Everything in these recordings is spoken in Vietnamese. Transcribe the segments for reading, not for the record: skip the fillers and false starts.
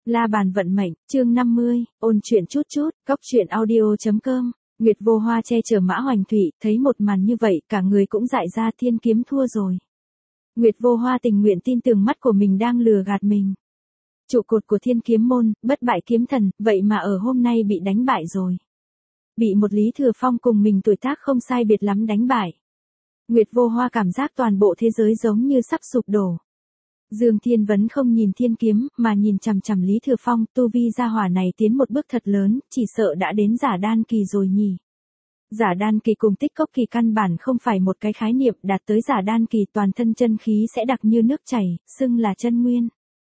La bàn vận mệnh, chương 50, ôn chuyện chút chút, góc chuyện audio.com. Nguyệt Vô Hoa che chở Mã Hoành Thụy, thấy một màn như vậy, cả người cũng dại ra, Thiên Kiếm thua rồi. Nguyệt Vô Hoa tình nguyện tin tưởng mắt của mình đang lừa gạt mình. Trụ cột của Thiên Kiếm môn, bất bại kiếm thần, vậy mà ở hôm nay bị đánh bại rồi. Bị một Lý Thừa Phong cùng mình tuổi tác không sai biệt lắm đánh bại. Nguyệt Vô Hoa cảm giác toàn bộ thế giới giống như sắp sụp đổ. Dương Thiên Vấn không nhìn Thiên Kiếm, mà nhìn chằm chằm Lý Thừa Phong, tu vi gia hỏa này tiến một bước thật lớn, chỉ sợ đã đến giả đan kỳ rồi nhỉ. Giả đan kỳ cùng tích cốc kỳ căn bản không phải một cái khái niệm, đạt tới giả đan kỳ toàn thân chân khí sẽ đặc như nước chảy, xưng là chân nguyên.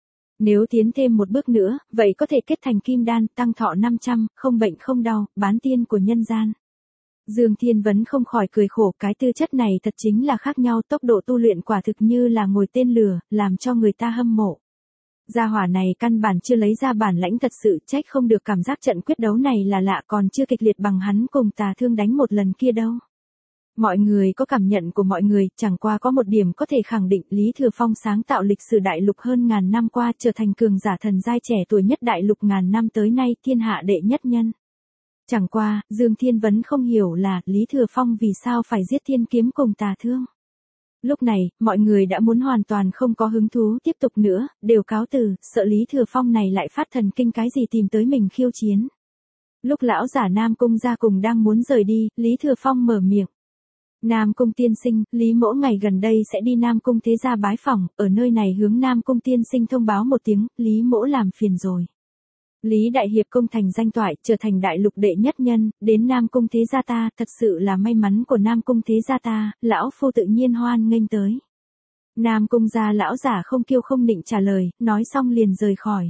Nếu tiến thêm một bước nữa, vậy có thể kết thành kim đan, tăng thọ 500, không bệnh không đau, bán tiên của nhân gian. Dương Thiên Vấn không khỏi cười khổ, cái tư chất này thật chính là khác nhau, tốc độ tu luyện quả thực như là ngồi tên lửa, làm cho người ta hâm mộ. Gia hỏa này căn bản chưa lấy ra bản lãnh thật sự, trách không được cảm giác trận quyết đấu này là lạ, còn chưa kịch liệt bằng hắn cùng Tà Thương đánh một lần kia đâu. Mọi người có cảm nhận của mọi người, chẳng qua có một điểm có thể khẳng định, Lý Thừa Phong sáng tạo lịch sử đại lục hơn ngàn năm qua, trở thành cường giả thần giai trẻ tuổi nhất đại lục ngàn năm tới nay, thiên hạ đệ nhất nhân. Chẳng qua, Dương Thiên Vấn không hiểu là, Lý Thừa Phong vì sao phải giết Thiên Kiếm cùng Tà Thương. Lúc này, mọi người đã muốn hoàn toàn không có hứng thú tiếp tục nữa, đều cáo từ, sợ Lý Thừa Phong này lại phát thần kinh cái gì tìm tới mình khiêu chiến. Lúc lão giả Nam Cung ra cùng đang muốn rời đi, Lý Thừa Phong mở miệng. Nam Cung tiên sinh, Lý mỗ ngày gần đây sẽ đi Nam Cung thế gia bái phỏng, ở nơi này hướng Nam Cung tiên sinh thông báo một tiếng, Lý mỗ làm phiền rồi. Lý Đại Hiệp công thành danh toại, trở thành đại lục đệ nhất nhân, đến Nam Cung thế gia ta, thật sự là may mắn của Nam Cung thế gia ta, lão phu tự nhiên hoan nghênh tới. Nam Cung gia lão giả không kiêu không nịnh trả lời, nói xong liền rời khỏi.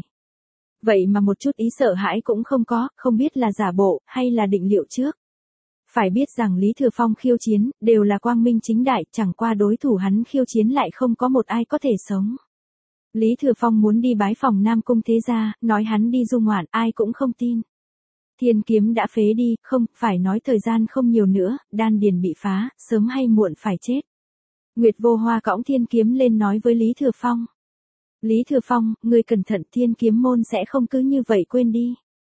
Vậy mà một chút ý sợ hãi cũng không có, không biết là giả bộ, hay là định liệu trước. Phải biết rằng Lý Thừa Phong khiêu chiến, đều là quang minh chính đại, chẳng qua đối thủ hắn khiêu chiến lại không có một ai có thể sống. Lý Thừa Phong muốn đi bái phòng Nam Cung thế gia, nói hắn đi du ngoạn, ai cũng không tin. Thiên Kiếm đã phế đi, không, phải nói thời gian không nhiều nữa, đan điền bị phá, sớm hay muộn phải chết. Nguyệt Vô Hoa cõng Thiên Kiếm lên nói với Lý Thừa Phong. Lý Thừa Phong, ngươi cẩn thận, Thiên Kiếm môn sẽ không cứ như vậy quên đi.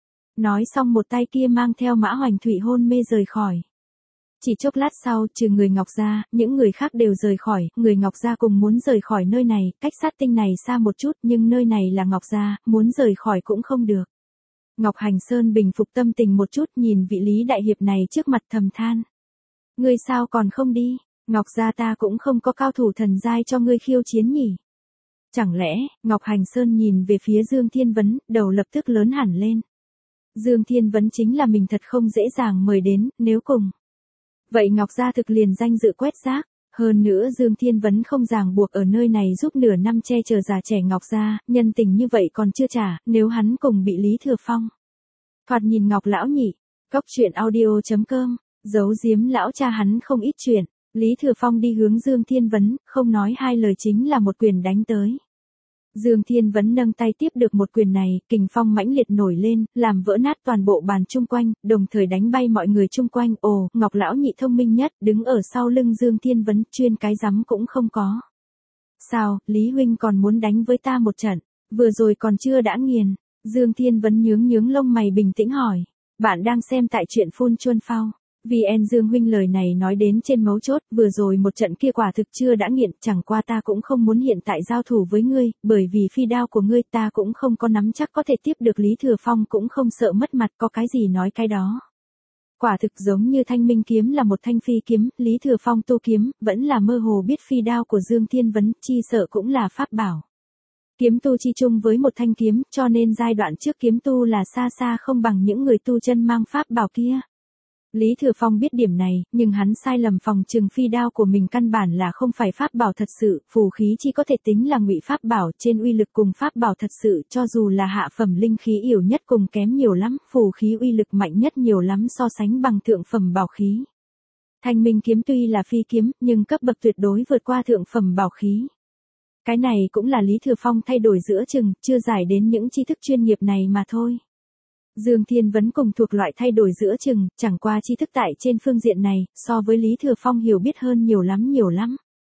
Nói xong một tay kia mang theo Mã Hoành Thụy hôn mê rời khỏi. Chỉ chốc lát sau, trừ người Ngọc Gia, những người khác đều rời khỏi, người Ngọc Gia cùng muốn rời khỏi nơi này, cách sát tinh này xa một chút, nhưng nơi này là Ngọc Gia, muốn rời khỏi cũng không được. Ngọc Hành Sơn bình phục tâm tình một chút, nhìn vị Lý Đại Hiệp này trước mặt thầm than. Ngươi sao còn không đi, Ngọc Gia ta cũng không có cao thủ thần giai cho ngươi khiêu chiến nhỉ. Chẳng lẽ, Ngọc Hành Sơn nhìn về phía Dương Thiên Vấn, đầu lập tức lớn hẳn lên. Dương Thiên Vấn chính là mình thật không dễ dàng mời đến, nếu cùng. Vậy Ngọc Gia thực liền danh dự quét rác, hơn nữa Dương Thiên Vấn không ràng buộc ở nơi này giúp nửa năm che chở già trẻ Ngọc Gia, nhân tình như vậy còn chưa trả, nếu hắn cùng bị Lý Thừa Phong. Thoạt nhìn Ngọc lão nhỉ, góc chuyện audio.com, giấu giếm lão cha hắn không ít chuyện, Lý Thừa Phong đi hướng Dương Thiên Vấn, không nói hai lời chính là một quyền đánh tới. Dương Thiên Vấn nâng tay tiếp được một quyền này, kình phong mãnh liệt nổi lên, làm vỡ nát toàn bộ bàn chung quanh, đồng thời đánh bay mọi người chung quanh. Ồ, Ngọc lão nhị thông minh nhất, đứng ở sau lưng Dương Thiên Vấn, chuyên cái rắm cũng không có. Sao, Lý huynh còn muốn đánh với ta một trận, vừa rồi còn chưa đã nghiền. Dương Thiên Vấn nhướng lông mày bình tĩnh hỏi. Bạn đang xem tại truyện Phun Chuân Phao. VN Dương huynh lời này nói đến trên mấu chốt, vừa rồi một trận kia quả thực chưa đã nghiện, chẳng qua ta cũng không muốn hiện tại giao thủ với ngươi, bởi vì phi đao của ngươi ta cũng không có nắm chắc có thể tiếp được. Lý Thừa Phong cũng không sợ mất mặt, có cái gì nói cái đó. Quả thực giống như Thanh Minh kiếm là một thanh phi kiếm, Lý Thừa Phong tu kiếm, vẫn là mơ hồ biết phi đao của Dương Thiên Vấn, chi sợ cũng là pháp bảo. Kiếm tu chi chung với một thanh kiếm, cho nên giai đoạn trước kiếm tu là xa xa không bằng những người tu chân mang pháp bảo kia. Lý Thừa Phong biết điểm này, nhưng hắn sai lầm phòng trừng phi đao của mình căn bản là không phải pháp bảo thật sự, phù khí chỉ có thể tính là ngụy pháp bảo, trên uy lực cùng pháp bảo thật sự, cho dù là hạ phẩm linh khí yếu nhất cùng kém nhiều lắm, phù khí uy lực mạnh nhất nhiều lắm so sánh bằng thượng phẩm bảo khí. Thanh Minh kiếm tuy là phi kiếm, nhưng cấp bậc tuyệt đối vượt qua thượng phẩm bảo khí. Cái này cũng là Lý Thừa Phong thay đổi giữa chừng, chưa giải đến những tri thức chuyên nghiệp này mà thôi. Dương Thiên Vấn cùng thuộc loại thay đổi giữa chừng, chẳng qua tri thức tại trên phương diện này, so với Lý Thừa Phong hiểu biết hơn nhiều lắm.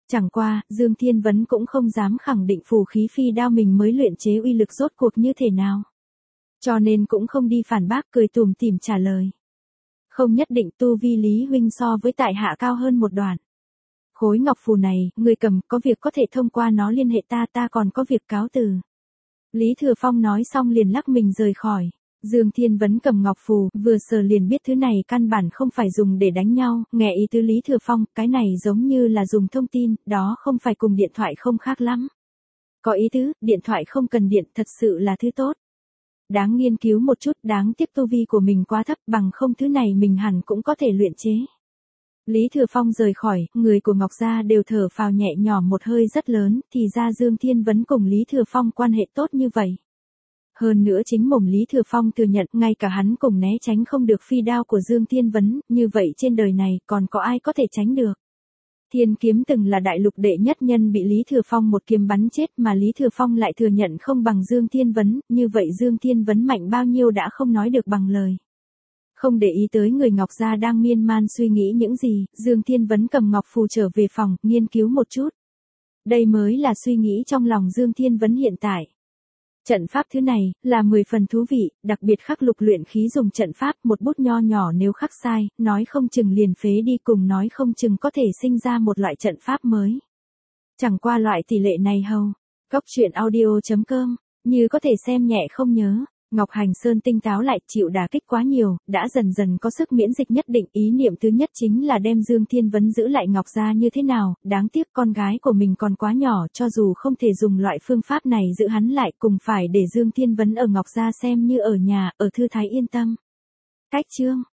Chẳng qua, Dương Thiên Vấn cũng không dám khẳng định phù khí phi đao mình mới luyện chế uy lực rốt cuộc như thế nào. Cho nên cũng không đi phản bác, cười tủm tỉm trả lời. Không nhất định, tu vi Lý huynh so với tại hạ cao hơn một đoạn. Khối ngọc phù này, người cầm, có việc có thể thông qua nó liên hệ ta còn có việc cáo từ. Lý Thừa Phong nói xong liền lắc mình rời khỏi. Dương Thiên Vấn cầm ngọc phù, vừa sờ liền biết thứ này căn bản không phải dùng để đánh nhau, nghe ý tứ Lý Thừa Phong, cái này giống như là dùng thông tin, đó không phải cùng điện thoại không khác lắm. Có ý tứ, điện thoại không cần điện, thật sự là thứ tốt. Đáng nghiên cứu một chút, đáng tiếc tu vi của mình quá thấp, bằng không thứ này mình hẳn cũng có thể luyện chế. Lý Thừa Phong rời khỏi, người của Ngọc Gia đều thở phào nhẹ nhõm một hơi rất lớn, thì ra Dương Thiên Vấn cùng Lý Thừa Phong quan hệ tốt như vậy. Hơn nữa chính mồm Lý Thừa Phong thừa nhận, ngay cả hắn cùng né tránh không được phi đao của Dương Thiên Vấn, như vậy trên đời này còn có ai có thể tránh được. Thiên kiếm từng là đại lục đệ nhất nhân bị Lý Thừa Phong một kiếm bắn chết mà Lý Thừa Phong lại thừa nhận không bằng Dương Thiên Vấn, như vậy Dương Thiên Vấn mạnh bao nhiêu đã không nói được bằng lời. Không để ý tới người Ngọc Gia đang miên man suy nghĩ những gì, Dương Thiên Vấn cầm ngọc phù trở về phòng, nghiên cứu một chút. Đây mới là suy nghĩ trong lòng Dương Thiên Vấn hiện tại. Trận pháp thứ này, là 10 phần thú vị, đặc biệt khắc lục luyện khí dùng trận pháp, một bút nho nhỏ nếu khắc sai, nói không chừng liền phế đi, cùng nói không chừng có thể sinh ra một loại trận pháp mới. Chẳng qua loại tỷ lệ này hầu. Góc truyện audio.com, như có thể xem nhẹ không nhớ. Ngọc Hành Sơn tinh táo lại, chịu đả kích quá nhiều, đã dần dần có sức miễn dịch nhất định, ý niệm thứ nhất chính là đem Dương Thiên Vấn giữ lại Ngọc Gia như thế nào, đáng tiếc con gái của mình còn quá nhỏ, cho dù không thể dùng loại phương pháp này giữ hắn lại, cùng phải để Dương Thiên Vấn ở Ngọc Gia xem như ở nhà, ở thư thái yên tâm. Cách chương